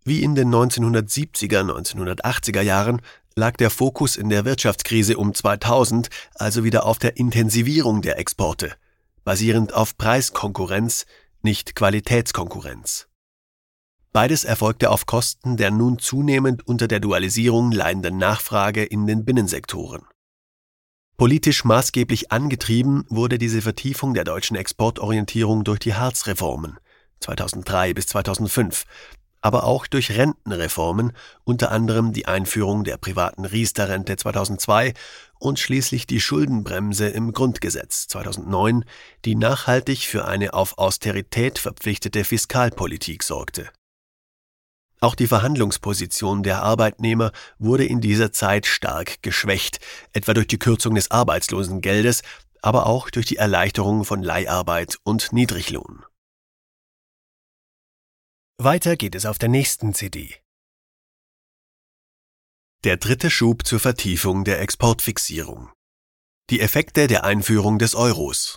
Wie in den 1970er, 1980er Jahren lag der Fokus in der Wirtschaftskrise um 2000 also wieder auf der Intensivierung der Exporte, basierend auf Preiskonkurrenz, nicht Qualitätskonkurrenz. Beides erfolgte auf Kosten der nun zunehmend unter der Dualisierung leidenden Nachfrage in den Binnensektoren. Politisch maßgeblich angetrieben wurde diese Vertiefung der deutschen Exportorientierung durch die Hartz-Reformen 2003 bis 2005, aber auch durch Rentenreformen, unter anderem die Einführung der privaten Riester-Rente 2002 und schließlich die Schuldenbremse im Grundgesetz 2009, die nachhaltig für eine auf Austerität verpflichtete Fiskalpolitik sorgte. Auch die Verhandlungsposition der Arbeitnehmer wurde in dieser Zeit stark geschwächt, etwa durch die Kürzung des Arbeitslosengeldes, aber auch durch die Erleichterung von Leiharbeit und Niedriglohn. Weiter geht es auf der nächsten CD. Der dritte Schub zur Vertiefung der Exportfixierung. Die Effekte der Einführung des Euros.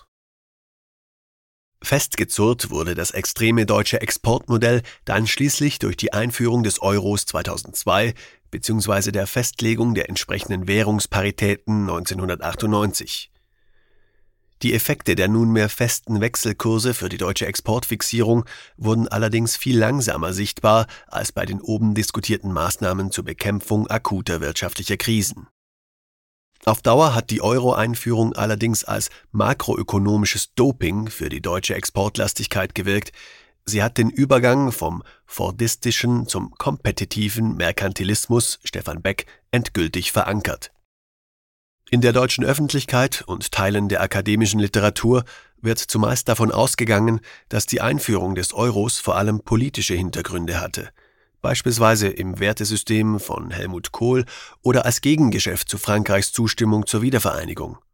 Festgezurrt wurde das extreme deutsche Exportmodell dann schließlich durch die Einführung des Euros 2002 bzw. der Festlegung der entsprechenden Währungsparitäten 1998. Die Effekte der nunmehr festen Wechselkurse für die deutsche Exportfixierung wurden allerdings viel langsamer sichtbar als bei den oben diskutierten Maßnahmen zur Bekämpfung akuter wirtschaftlicher Krisen. Auf Dauer hat die Euro-Einführung allerdings als makroökonomisches Doping für die deutsche Exportlastigkeit gewirkt. Sie hat den Übergang vom fordistischen zum kompetitiven Merkantilismus, Stefan Beck, endgültig verankert. In der deutschen Öffentlichkeit und Teilen der akademischen Literatur wird zumeist davon ausgegangen, dass die Einführung des Euros vor allem politische Hintergründe hatte, beispielsweise im Wertesystem von Helmut Kohl oder als Gegengeschäft zu Frankreichs Zustimmung zur Wiedervereinigung.